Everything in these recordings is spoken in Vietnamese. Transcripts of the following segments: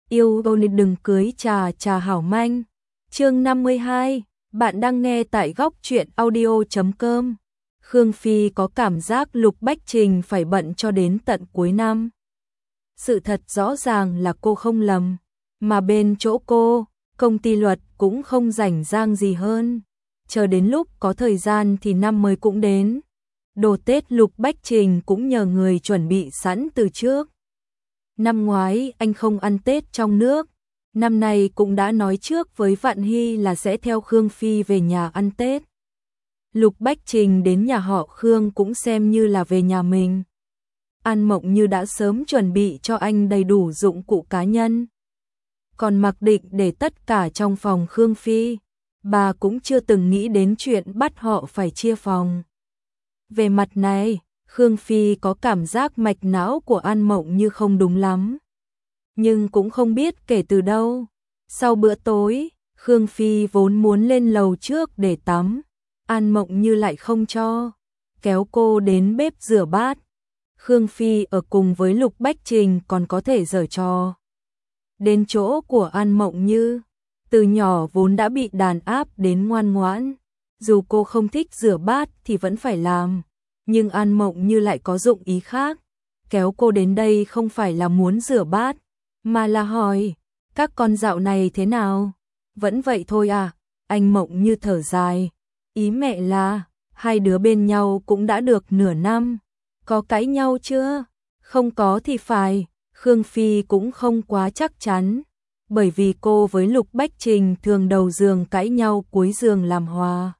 Yêu đừng cưới trà hảo manh. Chương 52, bạn đang nghe tại góc truyện audio.com. Khương Phi có cảm giác Lục Bách Trình phải bận cho đến tận cuối năm. Sự thật rõ ràng là cô không lầm, mà bên chỗ cô, công ty luật cũng không rảnh rang gì hơn. Chờ đến lúc có thời gian thì năm mới cũng đến. Đồ Tết Lục Bách Trình cũng nhờ người chuẩn bị sẵn từ trước. Năm ngoái anh không ăn Tết trong nước, năm nay cũng đã nói trước với Vạn Hy là sẽ theo Khương Phi về nhà ăn Tết. Lục Bách Trình đến nhà họ Khương cũng xem như là về nhà mình. An Mộng Như đã sớm chuẩn bị cho anh đầy đủ dụng cụ cá nhân. Còn mặc định để tất cả trong phòng Khương Phi, bà cũng chưa từng nghĩ đến chuyện bắt họ phải chia phòng. Về mặt này, Khương Phi có cảm giác mạch não của An Mộng Như không đúng lắm. Nhưng cũng không biết kể từ đâu. Sau bữa tối, Khương Phi vốn muốn lên lầu trước để tắm. An Mộng Như lại không cho, kéo cô đến bếp rửa bát. Khương Phi ở cùng với Lục Bách Trình còn có thể giở trò. Đến chỗ của An Mộng Như, từ nhỏ vốn đã bị đàn áp đến ngoan ngoãn. Dù cô không thích rửa bát thì vẫn phải làm. Nhưng An Mộng Như lại có dụng ý khác. Kéo cô đến đây không phải là muốn rửa bát, mà là hỏi, các con dạo này thế nào? Vẫn vậy thôi à? Anh Mộng Như thở dài. Ý mẹ là, hai đứa bên nhau cũng đã được nửa năm. Có cãi nhau chưa? Không có thì phải. Khương Phi cũng không quá chắc chắn. Bởi vì cô với Lục Bách Trình thường đầu giường cãi nhau cuối giường làm hòa.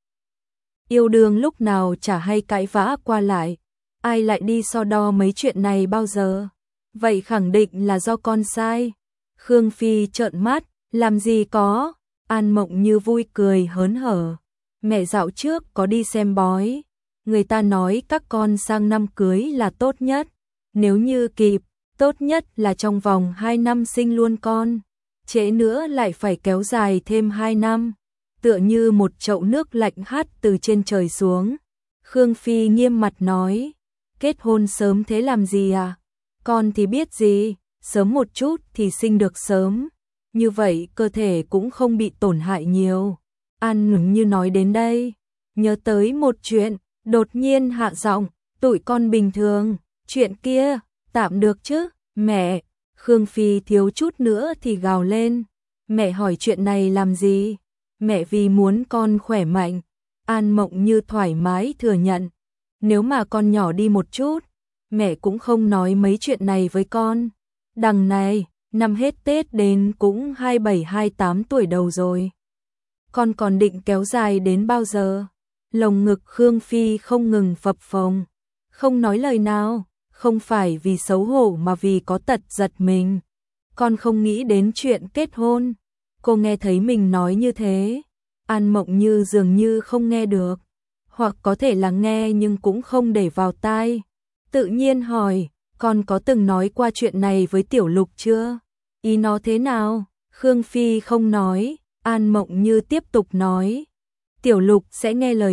Yêu đương lúc nào chả hay cãi vã qua lại. Ai lại đi so đo mấy chuyện này bao giờ? Vậy khẳng định là do con sai. Khương Phi trợn mắt, làm gì có. An Mộng Như vui cười hớn hở. Mẹ dạo trước có đi xem bói. Người ta nói các con sang năm cưới là tốt nhất. Nếu như kịp, tốt nhất là trong vòng 2 năm sinh luôn con. Trễ nữa lại phải kéo dài thêm 2 năm. Tựa như một chậu nước lạnh hắt từ trên trời xuống. Khương Phi nghiêm mặt nói, kết hôn sớm thế làm gì à? Con thì biết gì, sớm một chút thì sinh được sớm. Như vậy cơ thể cũng không bị tổn hại nhiều. An Mộng Như nói đến đây, nhớ tới một chuyện, đột nhiên hạ giọng, tụi con bình thường, chuyện kia, tạm được chứ, mẹ. Khương Phi thiếu chút nữa thì gào lên, mẹ hỏi chuyện này làm gì? Mẹ vì muốn con khỏe mạnh. An Mộng Như thoải mái thừa nhận, nếu mà con nhỏ đi một chút, mẹ cũng không nói mấy chuyện này với con. Đằng này, năm hết Tết đến cũng 27-28 tuổi đầu rồi. Con còn định kéo dài đến bao giờ? Lồng ngực Khương Phi không ngừng phập phồng, không nói lời nào, không phải vì xấu hổ mà vì có tật giật mình. Con không nghĩ đến chuyện kết hôn. Cô nghe thấy mình nói như thế. An Mộng Như dường như không nghe được, hoặc có thể là nghe nhưng cũng không để vào tai. Tự nhiên hỏi, con có từng nói qua chuyện này với Tiểu Lục chưa? Ý nó thế nào? Khương Phi không nói. An Mộng Như tiếp tục nói, Tiểu Lục sẽ nghe lời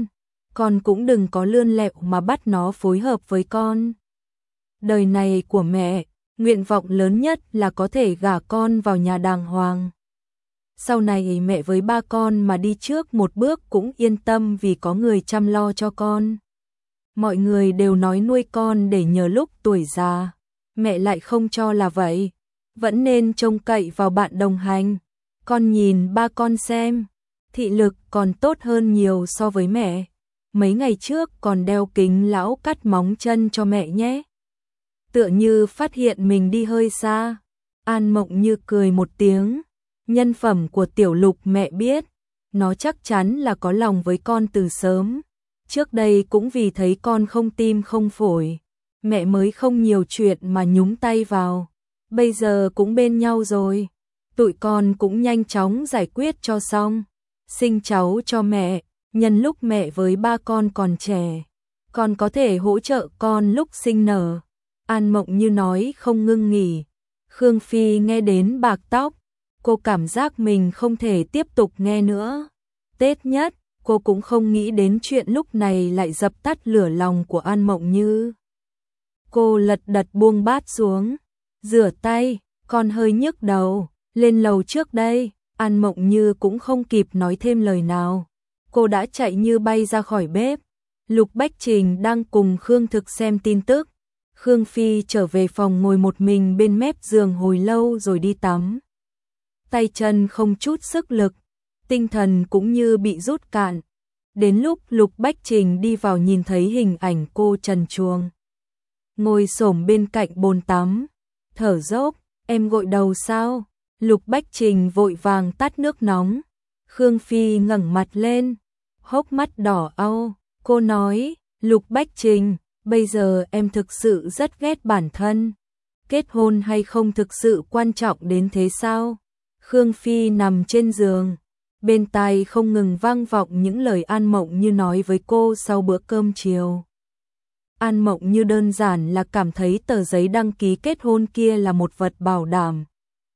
con cũng đừng có lươn lẹo mà bắt nó phối hợp với con. Đời này của mẹ, nguyện vọng lớn nhất là có thể gả con vào nhà đàng hoàng. Sau này mẹ với ba con mà đi trước một bước cũng yên tâm vì có người chăm lo cho con. Mọi người đều nói nuôi con để nhờ lúc tuổi già, mẹ lại không cho là vậy. Vẫn nên trông cậy vào bạn đồng hành. Con nhìn ba con xem, thị lực còn tốt hơn nhiều so với mẹ. Mấy ngày trước còn đeo kính lão cắt móng chân cho mẹ nhé. Tựa như phát hiện mình đi hơi xa. An Mộng Như cười một tiếng. Nhân phẩm của Tiểu Lục mẹ biết, nó chắc chắn là có lòng với con từ sớm. Trước đây cũng vì thấy con không tim không phổi, mẹ mới không nhiều chuyện mà nhúng tay vào. Bây giờ cũng bên nhau rồi, tụi con cũng nhanh chóng giải quyết cho xong. Sinh cháu cho mẹ, nhân lúc mẹ với ba con còn trẻ, con có thể hỗ trợ con lúc sinh nở. An Mộng Như nói không ngưng nghỉ. Khương Phi nghe đến bạc tóc. Cô cảm giác mình không thể tiếp tục nghe nữa. Tết nhất, cô cũng không nghĩ đến chuyện lúc này lại dập tắt lửa lòng của An Mộng Như. Cô lật đật buông bát xuống, rửa tay, Con hơi nhức đầu, lên lầu trước đây. An Mộng Như cũng không kịp nói thêm lời nào. Cô đã chạy như bay ra khỏi bếp. Lục Bách Trình đang cùng Khương Thực xem tin tức. Khương Phi trở về phòng ngồi một mình bên mép giường hồi lâu rồi đi tắm. Tay chân không chút sức lực, tinh thần cũng như bị rút cạn. Đến lúc Lục Bách Trình đi vào nhìn thấy hình ảnh cô trần truồng, ngồi xổm bên cạnh bồn tắm, thở dốc, em gội đầu sao? Lục Bách Trình vội vàng tắt nước nóng. Khương Phi ngẩng mặt lên, hốc mắt đỏ au, cô nói, Lục Bách Trình, bây giờ em thực sự rất ghét bản thân. Kết hôn hay không thực sự quan trọng đến thế sao? Khương Phi nằm trên giường, bên tai không ngừng vang vọng những lời An Mộng Như nói với cô sau bữa cơm chiều. An Mộng Như đơn giản là cảm thấy tờ giấy đăng ký kết hôn kia là một vật bảo đảm,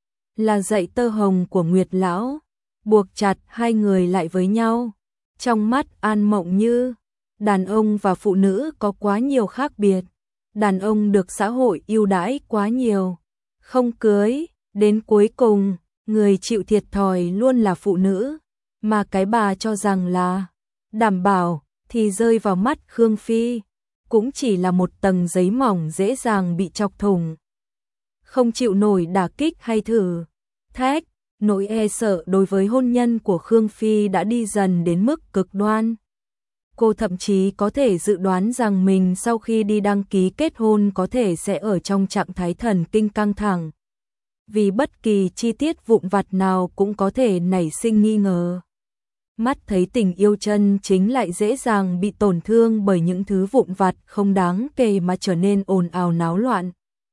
là dạy tơ hồng của Nguyệt Lão, buộc chặt hai người lại với nhau. Trong mắt An Mộng Như, đàn ông và phụ nữ có quá nhiều khác biệt. Đàn ông được xã hội ưu đãi quá nhiều, không cưới, đến cuối cùng, người chịu thiệt thòi luôn là phụ nữ, mà cái bà cho rằng là đảm bảo thì rơi vào mắt Khương Phi, cũng chỉ là một tầng giấy mỏng dễ dàng bị chọc thủng. Không chịu nổi đả kích hay thử thách, nỗi e sợ đối với hôn nhân của Khương Phi đã đi dần đến mức cực đoan. Cô thậm chí có thể dự đoán rằng mình sau khi đi đăng ký kết hôn có thể sẽ ở trong trạng thái thần kinh căng thẳng. Vì bất kỳ chi tiết vụn vặt nào cũng có thể nảy sinh nghi ngờ. Mắt thấy tình yêu chân chính lại dễ dàng bị tổn thương bởi những thứ vụn vặt không đáng kể mà trở nên ồn ào náo loạn.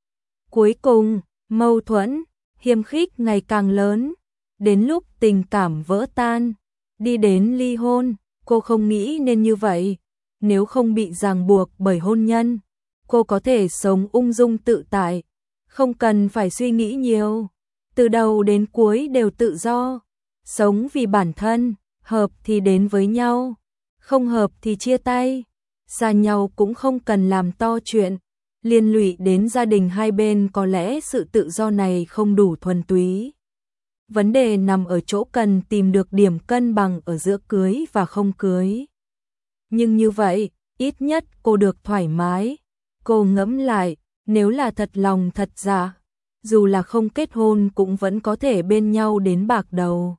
Cuối cùng, mâu thuẫn, hiềm khích ngày càng lớn, đến lúc tình cảm vỡ tan, đi đến ly hôn. Cô không nghĩ nên như vậy, nếu không bị ràng buộc bởi hôn nhân, cô có thể sống ung dung tự tại, không cần phải suy nghĩ nhiều, từ đầu đến cuối đều tự do, sống vì bản thân, hợp thì đến với nhau, không hợp thì chia tay, xa nhau cũng không cần làm to chuyện, liên lụy đến gia đình hai bên. Có lẽ sự tự do này không đủ thuần túy. Vấn đề nằm ở chỗ cần tìm được điểm cân bằng ở giữa cưới và không cưới. Nhưng như vậy, ít nhất cô được thoải mái. Cô ngẫm lại, nếu là thật lòng thật dạ, dù là không kết hôn cũng vẫn có thể bên nhau đến bạc đầu.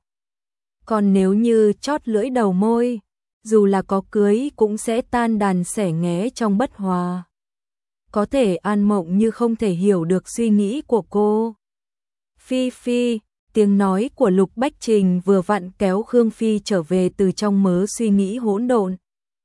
Còn nếu như chót lưỡi đầu môi, dù là có cưới cũng sẽ tan đàn xẻ nghé trong bất hòa. Có thể An Mộng Như không thể hiểu được suy nghĩ của cô. Phi Phi, tiếng nói của Lục Bách Trình vừa vặn kéo Khương Phi trở về từ trong mớ suy nghĩ hỗn độn.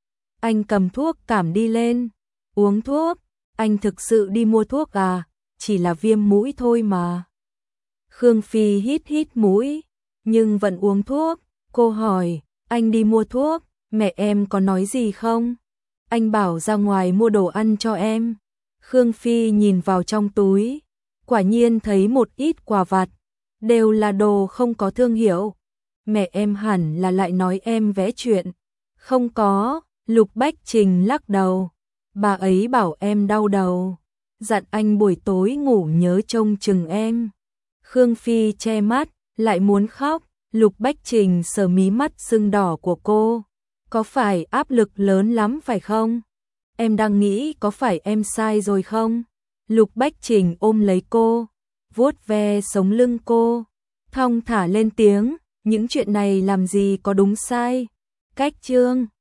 Anh cầm thuốc cảm đi lên. Uống thuốc? Anh thực sự đi mua thuốc à? Chỉ là viêm mũi thôi mà. Khương Phi hít hít mũi, nhưng vẫn uống thuốc. Cô hỏi, anh đi mua thuốc, mẹ em có nói gì không? Anh bảo ra ngoài mua đồ ăn cho em. Khương Phi nhìn vào trong túi, quả nhiên thấy một ít quà vặt, đều là đồ không có thương hiệu. Mẹ em hẳn là lại nói em vẽ chuyện. Không có, Lục Bách Trình lắc đầu. Bà ấy bảo em đau đầu, dặn anh buổi tối ngủ nhớ trông chừng em. Khương Phi che mắt, lại muốn khóc. Lục Bách Trình sờ mí mắt sưng đỏ của cô. Có phải áp lực lớn lắm phải không? Em đang nghĩ có phải em sai rồi không? Lục Bách Trình ôm lấy cô, vuốt ve sống lưng cô, thong thả lên tiếng, những chuyện này làm gì có đúng sai. Cách chương